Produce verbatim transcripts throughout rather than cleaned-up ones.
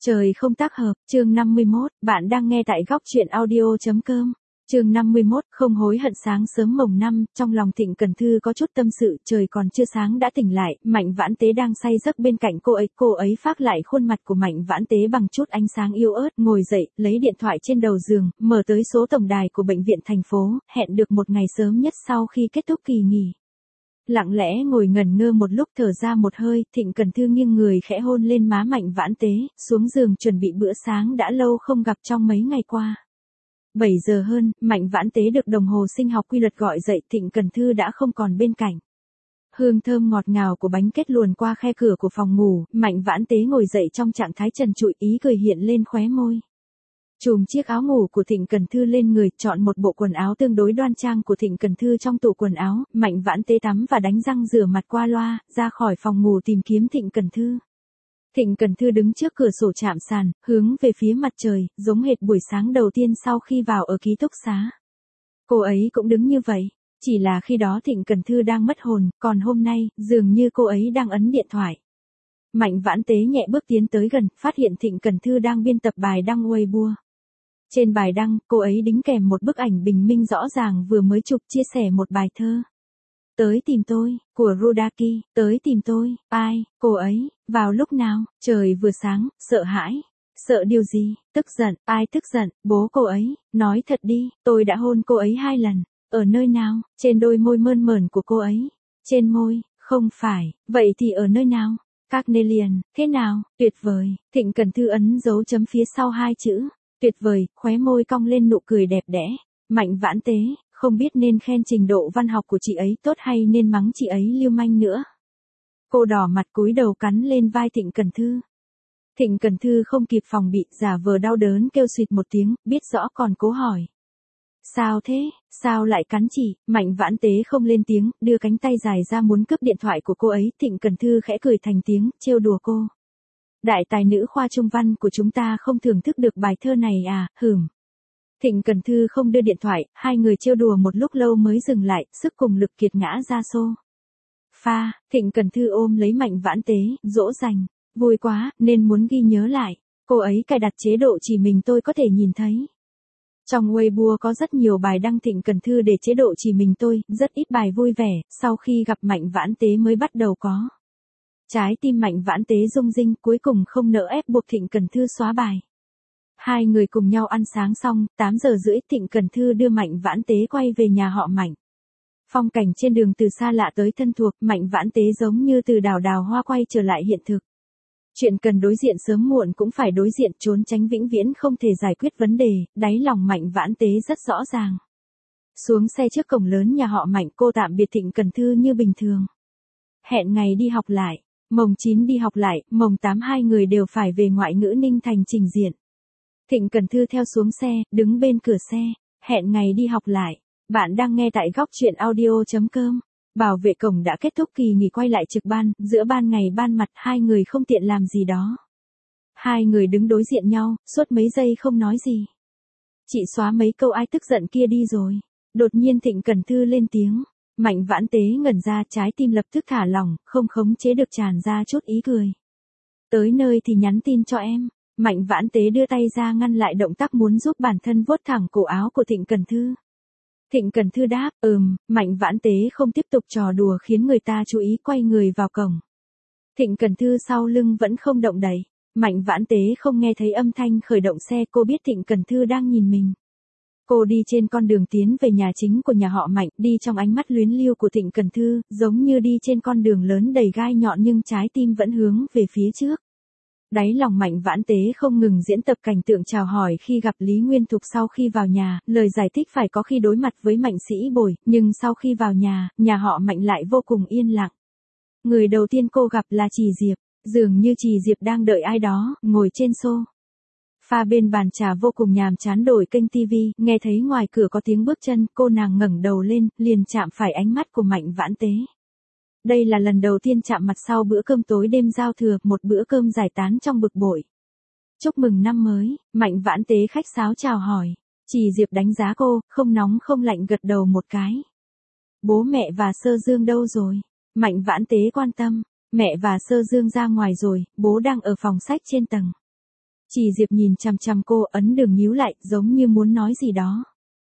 Trời không tác hợp, chương năm mươi mốt, bạn đang nghe tại góc truyện audio.com. Chương năm mươi mốt, không hối hận. Sáng sớm mồng năm, trong lòng Thịnh Cần Thư có chút tâm sự, trời còn chưa sáng đã tỉnh lại, Mạnh Vãn Tế đang say giấc bên cạnh cô ấy, cô ấy phác lại khuôn mặt của Mạnh Vãn Tế bằng chút ánh sáng yếu ớt, ngồi dậy, lấy điện thoại trên đầu giường, mở tới số tổng đài của bệnh viện thành phố, hẹn được một ngày sớm nhất sau khi kết thúc kỳ nghỉ. Lặng lẽ ngồi ngẩn ngơ một lúc, thở ra một hơi, Thịnh Cần Thư nghiêng người khẽ hôn lên má Mạnh Vãn Tế, xuống giường chuẩn bị bữa sáng đã lâu không gặp trong mấy ngày qua. bảy giờ hơn, Mạnh Vãn Tế được đồng hồ sinh học quy luật gọi dậy, Thịnh Cần Thư đã không còn bên cạnh. Hương thơm ngọt ngào của bánh kết luồn qua khe cửa của phòng ngủ, Mạnh Vãn Tế ngồi dậy trong trạng thái trần trụi, ý cười hiện lên khóe môi. Chùm chiếc áo ngủ của Thịnh Cần Thư lên người, chọn một bộ quần áo tương đối đoan trang của Thịnh Cần Thư trong tủ quần áo, Mạnh Vãn Tế tắm và đánh răng rửa mặt qua loa, ra khỏi phòng ngủ tìm kiếm Thịnh Cần Thư. Thịnh Cần Thư đứng trước cửa sổ chạm sàn, hướng về phía mặt trời, giống hệt buổi sáng đầu tiên sau khi vào ở ký túc xá. Cô ấy cũng đứng như vậy, chỉ là khi đó Thịnh Cần Thư đang mất hồn, còn hôm nay, dường như cô ấy đang ấn điện thoại. Mạnh Vãn Tế nhẹ bước tiến tới gần, phát hiện Thịnh Cần Thư đang biên tập bài đăng Weibo. Trên bài đăng, cô ấy đính kèm một bức ảnh bình minh rõ ràng vừa mới chụp, chia sẻ một bài thơ. Tới tìm tôi, của Rudaki, tới tìm tôi, ai, cô ấy, vào lúc nào, trời vừa sáng, sợ hãi. Sợ điều gì, tức giận, ai tức giận, bố cô ấy, nói thật đi, tôi đã hôn cô ấy hai lần, ở nơi nào, trên đôi môi mơn mởn của cô ấy, trên môi, không phải, vậy thì ở nơi nào, Carnelian, thế nào, tuyệt vời, Thịnh Cần Thư ấn dấu chấm phía sau hai chữ. Tuyệt vời, khóe môi cong lên nụ cười đẹp đẽ. Mạnh Vãn Tế, không biết nên khen trình độ văn học của chị ấy tốt hay nên mắng chị ấy lưu manh nữa. Cô đỏ mặt cúi đầu cắn lên vai Thịnh Cần Thư. Thịnh Cần Thư không kịp phòng bị, giả vờ đau đớn kêu suýt một tiếng, biết rõ còn cố hỏi. Sao thế, sao lại cắn chị? Mạnh Vãn Tế không lên tiếng, đưa cánh tay dài ra muốn cướp điện thoại của cô ấy. Thịnh Cần Thư khẽ cười thành tiếng, trêu đùa cô. Đại tài nữ khoa trung văn của chúng ta không thưởng thức được bài thơ này à, hửm. Thịnh Cần Thư không đưa điện thoại, hai người trêu đùa một lúc lâu mới dừng lại, sức cùng lực kiệt ngã ra xô. Pha, Thịnh Cần Thư ôm lấy Mạnh Vãn Tế, dỗ dành, vui quá, nên muốn ghi nhớ lại, cô ấy cài đặt chế độ chỉ mình tôi có thể nhìn thấy. Trong Weibo có rất nhiều bài đăng Thịnh Cần Thư để chế độ chỉ mình tôi, rất ít bài vui vẻ, sau khi gặp Mạnh Vãn Tế mới bắt đầu có. Trái tim Mạnh Vãn Tế rung rinh, cuối cùng không nỡ ép buộc Thịnh Cần Thư xóa bài. Hai người cùng nhau ăn sáng xong, tám giờ rưỡi Thịnh Cần Thư đưa Mạnh Vãn Tế quay về nhà họ Mạnh. Phong cảnh trên đường từ xa lạ tới thân thuộc, Mạnh Vãn Tế giống như từ đào đào hoa quay trở lại hiện thực. Chuyện cần đối diện sớm muộn cũng phải đối diện, trốn tránh vĩnh viễn không thể giải quyết vấn đề, đáy lòng Mạnh Vãn Tế rất rõ ràng. Xuống xe trước cổng lớn nhà họ Mạnh, cô tạm biệt Thịnh Cần Thư như bình thường. Hẹn ngày đi học lại. Mồng chín đi học lại, mồng tám hai người đều phải về ngoại ngữ Ninh Thành trình diện. Thịnh Cần Thư theo xuống xe, đứng bên cửa xe, hẹn ngày đi học lại. Bạn đang nghe tại góc truyện audio.com. Bảo vệ cổng đã kết thúc kỳ nghỉ quay lại trực ban, giữa ban ngày ban mặt hai người không tiện làm gì đó. Hai người đứng đối diện nhau, suốt mấy giây không nói gì. Chị xóa mấy câu ai tức giận kia đi rồi. Đột nhiên Thịnh Cần Thư lên tiếng. Mạnh Vãn Tế ngẩn ra, trái tim lập tức thả lỏng, không khống chế được tràn ra chút ý cười. Tới nơi thì nhắn tin cho em. Mạnh Vãn Tế đưa tay ra ngăn lại động tác muốn giúp bản thân vuốt thẳng cổ áo của Thịnh Cần Thư. Thịnh Cần Thư đáp, ừm, Mạnh Vãn Tế không tiếp tục trò đùa khiến người ta chú ý, quay người vào cổng. Thịnh Cần Thư sau lưng vẫn không động đậy. Mạnh Vãn Tế không nghe thấy âm thanh khởi động xe, cô biết Thịnh Cần Thư đang nhìn mình. Cô đi trên con đường tiến về nhà chính của nhà họ Mạnh, đi trong ánh mắt luyến lưu của Thịnh Cần Thư, giống như đi trên con đường lớn đầy gai nhọn nhưng trái tim vẫn hướng về phía trước. Đáy lòng Mạnh Vãn Tế không ngừng diễn tập cảnh tượng chào hỏi khi gặp Lý Nguyên Thục sau khi vào nhà, lời giải thích phải có khi đối mặt với Mạnh Sĩ Bồi, nhưng sau khi vào nhà, nhà họ Mạnh lại vô cùng yên lặng. Người đầu tiên cô gặp là Trì Diệp, dường như Trì Diệp đang đợi ai đó, ngồi trên xô pha bên bàn trà vô cùng nhàm chán đổi kênh tivi, nghe thấy ngoài cửa có tiếng bước chân, cô nàng ngẩng đầu lên, liền chạm phải ánh mắt của Mạnh Vãn Tế. Đây là lần đầu tiên chạm mặt sau bữa cơm tối đêm giao thừa, một bữa cơm giải tán trong bực bội. Chúc mừng năm mới, Mạnh Vãn Tế khách sáo chào hỏi. Trì Diệp đánh giá cô, không nóng không lạnh gật đầu một cái. Bố mẹ và Sơ Dương đâu rồi? Mạnh Vãn Tế quan tâm. Mẹ và Sơ Dương ra ngoài rồi, bố đang ở phòng sách trên tầng. Chỉ Diệp nhìn chằm chằm cô, ấn đường nhíu lại, giống như muốn nói gì đó.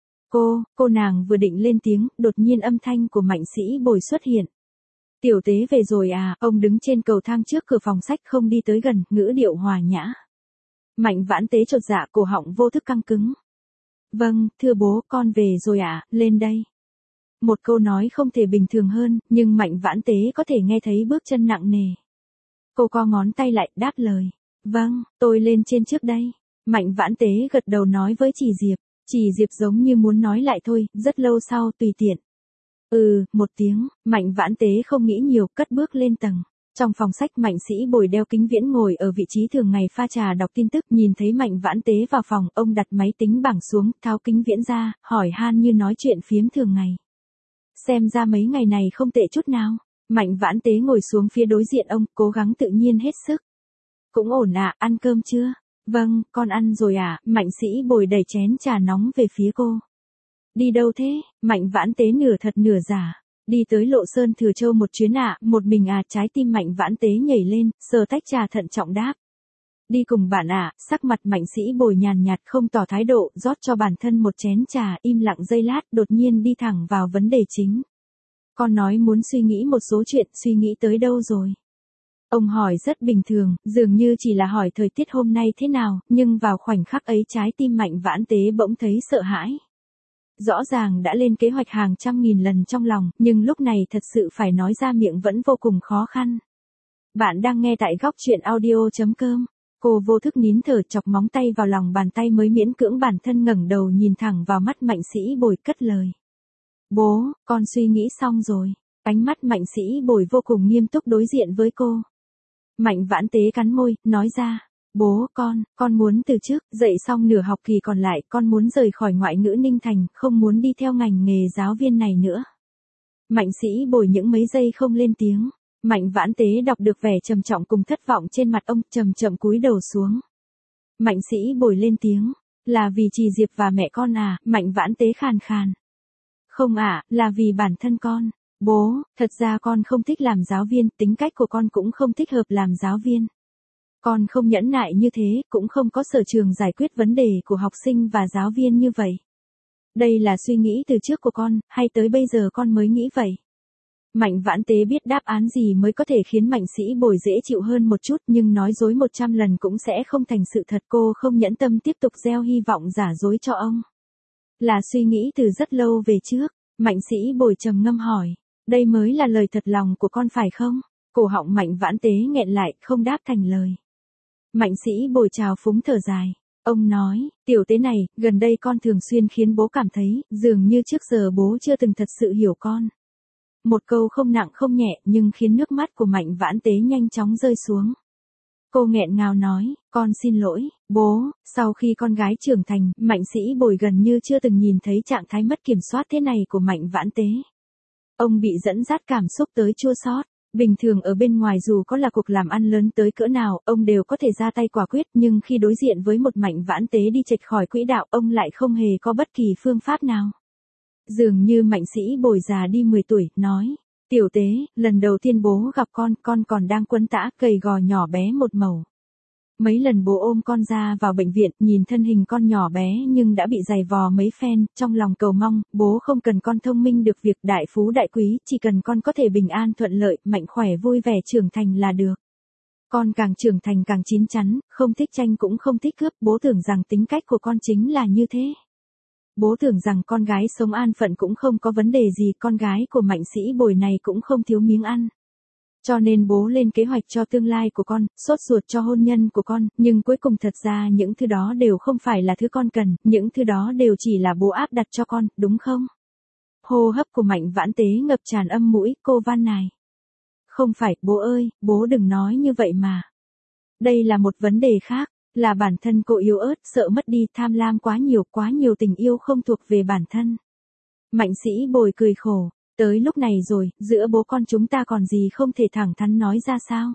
Cô, cô nàng vừa định lên tiếng, đột nhiên âm thanh của Mạnh Sĩ Bồi xuất hiện. Tiểu tế về rồi à, ông đứng trên cầu thang trước cửa phòng sách không đi tới gần, ngữ điệu hòa nhã. Mạnh Vãn Tế chột dạ, cổ họng vô thức căng cứng. Vâng, thưa bố, con về rồi ạ, à, lên đây. Một câu nói không thể bình thường hơn, nhưng Mạnh Vãn Tế có thể nghe thấy bước chân nặng nề. Cô co ngón tay lại, đáp lời. Vâng, tôi lên trên trước đây. Mạnh Vãn Tế gật đầu nói với Chỉ Diệp. Chỉ Diệp giống như muốn nói lại thôi, rất lâu sau tùy tiện. Ừ, một tiếng, Mạnh Vãn Tế không nghĩ nhiều, cất bước lên tầng. Trong phòng sách Mạnh Sĩ Bồi đeo kính viễn ngồi ở vị trí thường ngày pha trà đọc tin tức, nhìn thấy Mạnh Vãn Tế vào phòng, ông đặt máy tính bảng xuống, tháo kính viễn ra, hỏi han như nói chuyện phiếm thường ngày. Xem ra mấy ngày này không tệ chút nào. Mạnh Vãn Tế ngồi xuống phía đối diện ông, cố gắng tự nhiên hết sức. Cũng ổn ạ, à, ăn cơm chưa? Vâng, con ăn rồi ạ, à. Mạnh Sĩ Bồi đẩy chén trà nóng về phía cô. Đi đâu thế? Mạnh Vãn Tế nửa thật nửa giả. Đi tới Lộ Sơn Thừa Châu một chuyến ạ, à, một mình à, trái tim Mạnh Vãn Tế nhảy lên, sờ tách trà thận trọng đáp. Đi cùng bạn ạ, à, sắc mặt Mạnh Sĩ Bồi nhàn nhạt không tỏ thái độ, rót cho bản thân một chén trà, im lặng giây lát, đột nhiên đi thẳng vào vấn đề chính. Con nói muốn suy nghĩ một số chuyện, suy nghĩ tới đâu rồi? Ông hỏi rất bình thường, dường như chỉ là hỏi thời tiết hôm nay thế nào, nhưng vào khoảnh khắc ấy trái tim Mạnh Vãn Tế bỗng thấy sợ hãi. Rõ ràng đã lên kế hoạch hàng trăm nghìn lần trong lòng, nhưng lúc này thật sự phải nói ra miệng vẫn vô cùng khó khăn. Bạn đang nghe tại góc truyện audio chấm com. Cô vô thức nín thở, chọc móng tay vào lòng bàn tay mới miễn cưỡng bản thân ngẩng đầu nhìn thẳng vào mắt Mạnh Sĩ Bồi, cất lời. Bố, con suy nghĩ xong rồi. Ánh mắt Mạnh Sĩ Bồi vô cùng nghiêm túc đối diện với cô. Mạnh Vãn Tế cắn môi, nói ra. Bố, con, con muốn từ chức, dạy xong nửa học kỳ còn lại, con muốn rời khỏi ngoại ngữ Ninh Thành, không muốn đi theo ngành nghề giáo viên này nữa. Mạnh Sĩ Bồi những mấy giây không lên tiếng. Mạnh Vãn Tế đọc được vẻ trầm trọng cùng thất vọng trên mặt ông, chậm chậm cúi đầu xuống. Mạnh Sĩ Bồi lên tiếng. Là vì Chỉ Diệp và mẹ con à, Mạnh Vãn Tế khàn khàn. Không ạ, à, là vì bản thân con. Bố, thật ra con không thích làm giáo viên, tính cách của con cũng không thích hợp làm giáo viên. Con không nhẫn nại như thế, cũng không có sở trường giải quyết vấn đề của học sinh và giáo viên như vậy. Đây là suy nghĩ từ trước của con, hay tới bây giờ con mới nghĩ vậy? Mạnh Vãn Tế biết đáp án gì mới có thể khiến Mạnh Sĩ Bồi dễ chịu hơn một chút, nhưng nói dối một trăm lần cũng sẽ không thành sự thật. Cô không nhẫn tâm tiếp tục gieo hy vọng giả dối cho ông. Là suy nghĩ từ rất lâu về trước. Mạnh Sĩ Bồi trầm ngâm hỏi. Đây mới là lời thật lòng của con phải không? Cổ họng Mạnh Vãn Tế nghẹn lại, không đáp thành lời. Mạnh Sĩ Bồi trào phúng thở dài. Ông nói, tiểu tế này, gần đây con thường xuyên khiến bố cảm thấy, dường như trước giờ bố chưa từng thật sự hiểu con. Một câu không nặng không nhẹ, nhưng khiến nước mắt của Mạnh Vãn Tế nhanh chóng rơi xuống. Cô nghẹn ngào nói, con xin lỗi, bố. Sau khi con gái trưởng thành, Mạnh Sĩ Bồi gần như chưa từng nhìn thấy trạng thái mất kiểm soát thế này của Mạnh Vãn Tế. Ông bị dẫn dắt cảm xúc tới chua xót. Bình thường ở bên ngoài dù có là cuộc làm ăn lớn tới cỡ nào, ông đều có thể ra tay quả quyết, nhưng khi đối diện với một Mạnh Vãn Tế đi chệch khỏi quỹ đạo, ông lại không hề có bất kỳ phương pháp nào. Dường như Mạnh Sĩ Bồi già đi mười tuổi, nói, tiểu tế, lần đầu tiên bố gặp con, con còn đang quấn tã, gầy gò nhỏ bé một mẩu. Mấy lần bố ôm con ra vào bệnh viện, nhìn thân hình con nhỏ bé nhưng đã bị giày vò mấy phen, trong lòng cầu mong, bố không cần con thông minh được việc đại phú đại quý, chỉ cần con có thể bình an thuận lợi, mạnh khỏe vui vẻ trưởng thành là được. Con càng trưởng thành càng chín chắn, không thích tranh cũng không thích cướp, bố tưởng rằng tính cách của con chính là như thế. Bố tưởng rằng con gái sống an phận cũng không có vấn đề gì, con gái của Mạnh Sĩ Bồi này cũng không thiếu miếng ăn. Cho nên bố lên kế hoạch cho tương lai của con, sốt ruột cho hôn nhân của con, nhưng cuối cùng thật ra những thứ đó đều không phải là thứ con cần, những thứ đó đều chỉ là bố áp đặt cho con, đúng không? Hô hấp của Mạnh Vãn Tế ngập tràn âm mũi, cô van nài. Không phải, bố ơi, bố đừng nói như vậy mà. Đây là một vấn đề khác, là bản thân cô yếu ớt, sợ mất đi, tham lam quá nhiều, quá nhiều tình yêu không thuộc về bản thân. Mạnh Sĩ Bồi cười khổ. Tới lúc này rồi, giữa bố con chúng ta còn gì không thể thẳng thắn nói ra sao?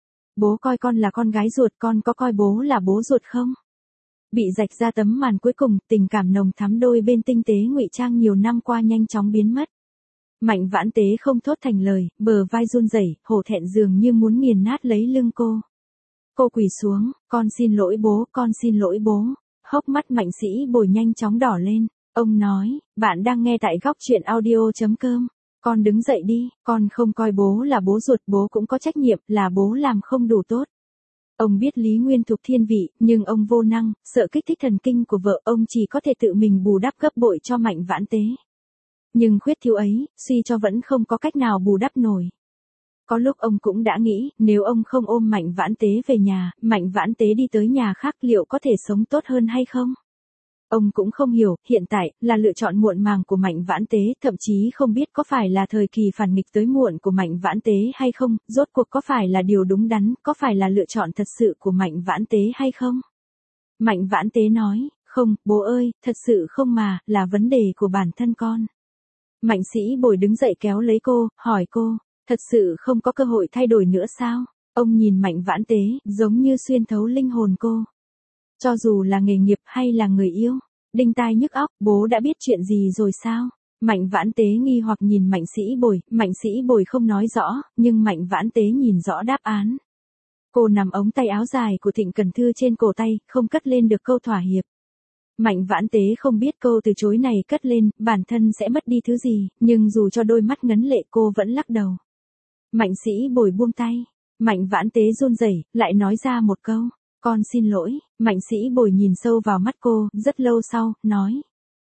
Bố coi con là con gái ruột, con có coi bố là bố ruột không? Bị rạch ra tấm màn cuối cùng, tình cảm nồng thắm đôi bên tinh tế ngụy trang nhiều năm qua nhanh chóng biến mất. Mạnh Vãn Tế không thốt thành lời, bờ vai run rẩy, hổ thẹn dường như muốn nghiền nát lấy lưng cô. Cô quỳ xuống, con xin lỗi bố, con xin lỗi bố. Hốc mắt Mạnh Sĩ Bồi nhanh chóng đỏ lên. Ông nói, bạn đang nghe tại góc chuyện audio.com. Con đứng dậy đi, con không coi bố là bố ruột, bố cũng có trách nhiệm, là bố làm không đủ tốt. Ông biết Lý Nguyên Thục thiên vị, nhưng ông vô năng, sợ kích thích thần kinh của vợ, ông chỉ có thể tự mình bù đắp gấp bội cho Mạnh Vãn Tế. Nhưng khuyết thiếu ấy, suy cho vẫn không có cách nào bù đắp nổi. Có lúc ông cũng đã nghĩ, nếu ông không ôm Mạnh Vãn Tế về nhà, Mạnh Vãn Tế đi tới nhà khác liệu có thể sống tốt hơn hay không? Ông cũng không hiểu, hiện tại, là lựa chọn muộn màng của Mạnh Vãn Tế, thậm chí không biết có phải là thời kỳ phản nghịch tới muộn của Mạnh Vãn Tế hay không, rốt cuộc có phải là điều đúng đắn, có phải là lựa chọn thật sự của Mạnh Vãn Tế hay không? Mạnh Vãn Tế nói, không, bố ơi, thật sự không mà, là vấn đề của bản thân con. Mạnh Sĩ Bồi đứng dậy kéo lấy cô, hỏi cô, thật sự không có cơ hội thay đổi nữa sao? Ông nhìn Mạnh Vãn Tế, giống như xuyên thấu linh hồn cô. Cho dù là nghề nghiệp hay là người yêu, đinh tai nhức óc, bố đã biết chuyện gì rồi sao? Mạnh Vãn Tế nghi hoặc nhìn Mạnh Sĩ Bồi, Mạnh Sĩ Bồi không nói rõ, nhưng Mạnh Vãn Tế nhìn rõ đáp án. Cô nằm ống tay áo dài của Thịnh Cần Thư trên cổ tay, không cất lên được câu thỏa hiệp. Mạnh Vãn Tế không biết câu từ chối này cất lên, bản thân sẽ mất đi thứ gì, nhưng dù cho đôi mắt ngấn lệ cô vẫn lắc đầu. Mạnh Sĩ Bồi buông tay, Mạnh Vãn Tế run rẩy, lại nói ra một câu, con xin lỗi. Mạnh Sĩ Bồi nhìn sâu vào mắt cô, rất lâu sau, nói.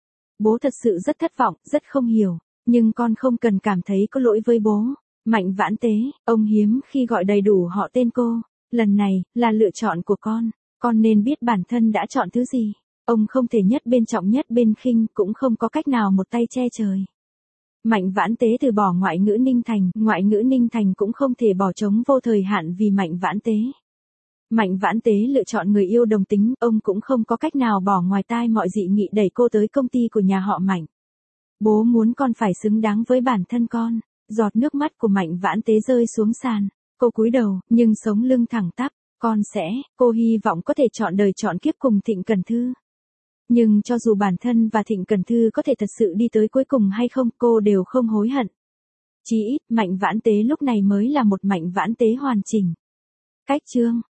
Bố thật sự rất thất vọng, rất không hiểu, nhưng con không cần cảm thấy có lỗi với bố. Mạnh Vãn Tế, ông hiếm khi gọi đầy đủ họ tên cô, lần này, là lựa chọn của con, con nên biết bản thân đã chọn thứ gì. Ông không thể nhất bên trọng nhất bên khinh, cũng không có cách nào một tay che trời. Mạnh Vãn Tế từ bỏ ngoại ngữ Ninh Thành, ngoại ngữ Ninh Thành cũng không thể bỏ trống vô thời hạn vì Mạnh Vãn Tế. Mạnh Vãn Tế lựa chọn người yêu đồng tính, ông cũng không có cách nào bỏ ngoài tai mọi dị nghị đẩy cô tới công ty của nhà họ Mạnh. Bố muốn con phải xứng đáng với bản thân con. Giọt nước mắt của Mạnh Vãn Tế rơi xuống sàn, cô cúi đầu, nhưng sống lưng thẳng tắp, con sẽ, cô hy vọng có thể chọn đời chọn kiếp cùng Thịnh Cần Thư. Nhưng cho dù bản thân và Thịnh Cần Thư có thể thật sự đi tới cuối cùng hay không, cô đều không hối hận. Chí ít, Mạnh Vãn Tế lúc này mới là một Mạnh Vãn Tế hoàn chỉnh. Cách chương